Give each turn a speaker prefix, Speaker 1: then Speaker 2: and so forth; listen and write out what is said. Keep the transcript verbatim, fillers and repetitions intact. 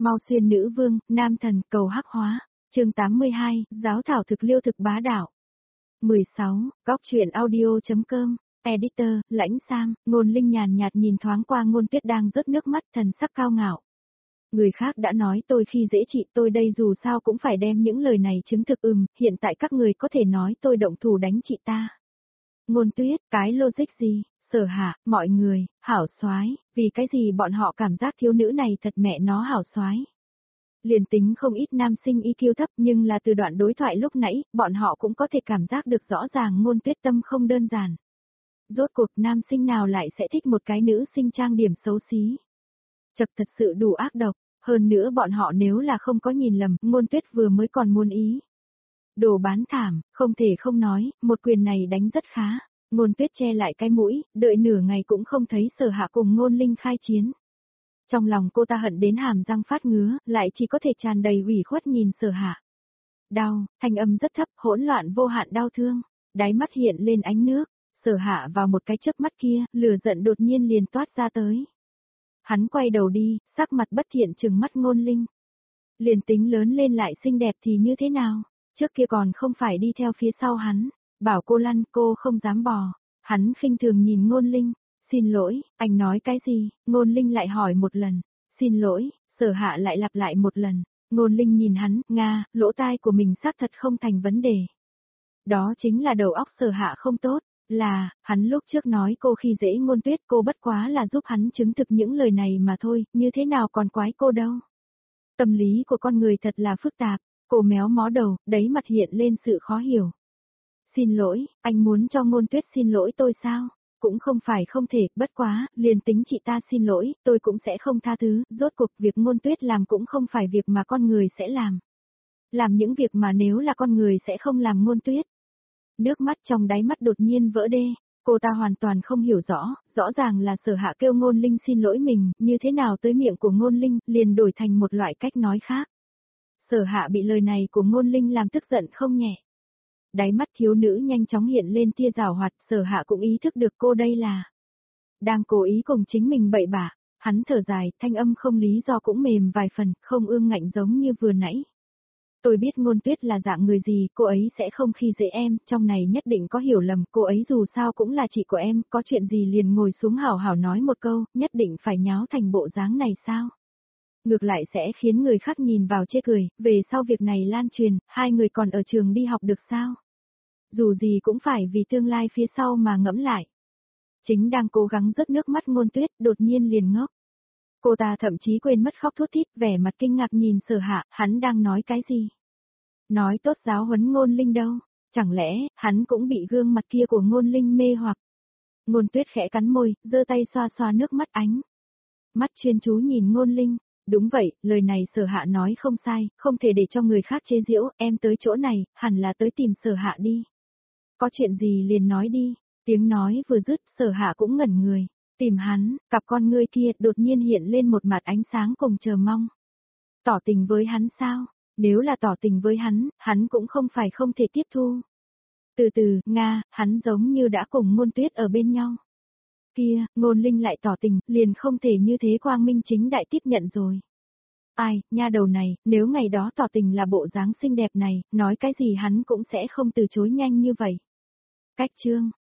Speaker 1: Mau xuyên nữ vương, nam thần, cầu hắc hóa. Chương tám mươi hai, giáo thảo thực liêu thực bá đạo. mười sáu, góc truyện audio.com, editor, Lãnh Sam, Ngôn Linh nhàn nhạt nhìn thoáng qua Ngôn Tuyết đang rớt nước mắt, thần sắc cao ngạo. Người khác đã nói tôi khi dễ chị, tôi đây dù sao cũng phải đem những lời này chứng thực. Ừm, hiện tại các người có thể nói tôi động thủ đánh chị ta. Ngôn Tuyết, cái logic gì? Sở Hạ, mọi người, hảo soái, vì cái gì bọn họ cảm giác thiếu nữ này thật mẹ nó hảo soái. Liền tính không ít nam sinh i kiu thấp, nhưng là từ đoạn đối thoại lúc nãy, bọn họ cũng có thể cảm giác được rõ ràng Ngôn Tuyết tâm không đơn giản. Rốt cuộc nam sinh nào lại sẽ thích một cái nữ sinh trang điểm xấu xí. Chật, thật sự đủ ác độc, hơn nữa bọn họ nếu là không có nhìn lầm, Ngôn Tuyết vừa mới còn muốn ý. Đồ bán thảm, không thể không nói, một quyền này đánh rất khá. Ngôn Tuyết che lại cái mũi, đợi nửa ngày cũng không thấy Sở Hạ cùng Ngôn Linh khai chiến. Trong lòng cô ta hận đến hàm răng phát ngứa, lại chỉ có thể tràn đầy ủy khuất nhìn Sở Hạ. Đau, thanh âm rất thấp, hỗn loạn vô hạn đau thương, đáy mắt hiện lên ánh nước. Sở Hạ vào một cái chớp mắt kia, lửa giận đột nhiên liền toát ra tới. Hắn quay đầu đi, sắc mặt bất thiện trừng mắt Ngôn Linh. Liền tính lớn lên lại xinh đẹp thì như thế nào? Trước kia còn không phải đi theo phía sau hắn, bảo cô lăn, cô không dám bò. Hắn khinh thường nhìn Ngôn Linh. Xin lỗi, anh nói cái gì? Ngôn Linh lại hỏi một lần. Xin lỗi, Sở Hạ lại lặp lại một lần. Ngôn Linh nhìn hắn, Nga, lỗ tai của mình xác thật không thành vấn đề. Đó chính là đầu óc Sở Hạ không tốt, là, hắn lúc trước nói cô khi dễ Ngôn Tuyết, cô bất quá là giúp hắn chứng thực những lời này mà thôi, như thế nào còn quái cô đâu. Tâm lý của con người thật là phức tạp, cô méo mó đầu, đấy mặt hiện lên sự khó hiểu. Xin lỗi, anh muốn cho Ngôn Tuyết xin lỗi tôi sao? Cũng không phải không thể, bất quá, liền tính chị ta xin lỗi, tôi cũng sẽ không tha thứ, rốt cuộc việc Ngôn Tuyết làm cũng không phải việc mà con người sẽ làm. Làm những việc mà nếu là con người sẽ không làm Ngôn Tuyết. Nước mắt trong đáy mắt đột nhiên vỡ đê, cô ta hoàn toàn không hiểu rõ, rõ ràng là Sở Hạ kêu Ngôn Linh xin lỗi mình, như thế nào tới miệng của Ngôn Linh, liền đổi thành một loại cách nói khác. Sở Hạ bị lời này của Ngôn Linh làm tức giận không nhẹ. Đáy mắt thiếu nữ nhanh chóng hiện lên tia giảo hoạt, Sở Hạ cũng ý thức được cô đây là đang cố ý cùng chính mình bậy bạ. Hắn thở dài, thanh âm không lý do cũng mềm vài phần, không ương ngạnh giống như vừa nãy. Tôi biết Ngôn Tuyết là dạng người gì, cô ấy sẽ không khi dễ em, trong này nhất định có hiểu lầm, cô ấy dù sao cũng là chị của em, có chuyện gì liền ngồi xuống hảo hảo nói một câu, nhất định phải nháo thành bộ dáng này sao? Ngược lại sẽ khiến người khác nhìn vào chê cười, về sau việc này lan truyền, hai người còn ở trường đi học được sao? Dù gì cũng phải vì tương lai phía sau mà ngẫm lại. Chính đang cố gắng rớt nước mắt Ngôn Tuyết, đột nhiên liền ngốc. Cô ta thậm chí quên mất khóc thút thít, vẻ mặt kinh ngạc nhìn Sở Hạ, hắn đang nói cái gì? Nói tốt giáo huấn Ngôn Linh đâu, chẳng lẽ, hắn cũng bị gương mặt kia của Ngôn Linh mê hoặc. Ngôn Tuyết khẽ cắn môi, giơ tay xoa xoa nước mắt ánh. Mắt chuyên chú nhìn Ngôn Linh. Đúng vậy, lời này Sở Hạ nói không sai, không thể để cho người khác chế giễu, em tới chỗ này, hẳn là tới tìm Sở Hạ đi. Có chuyện gì liền nói đi, tiếng nói vừa dứt, Sở Hạ cũng ngẩn người, tìm hắn, cặp con ngươi kia đột nhiên hiện lên một mặt ánh sáng cùng chờ mong. Tỏ tình với hắn sao? Nếu là tỏ tình với hắn, hắn cũng không phải không thể tiếp thu. Từ từ, Nga, hắn giống như đã cùng Ngôn Tuyết ở bên nhau. Kia, Ngôn Linh lại tỏ tình, liền không thể như thế quang minh chính đại tiếp nhận rồi. Ai, nha đầu này, nếu ngày đó tỏ tình là bộ dáng xinh đẹp này, nói cái gì hắn cũng sẽ không từ chối nhanh như vậy. Cách chương,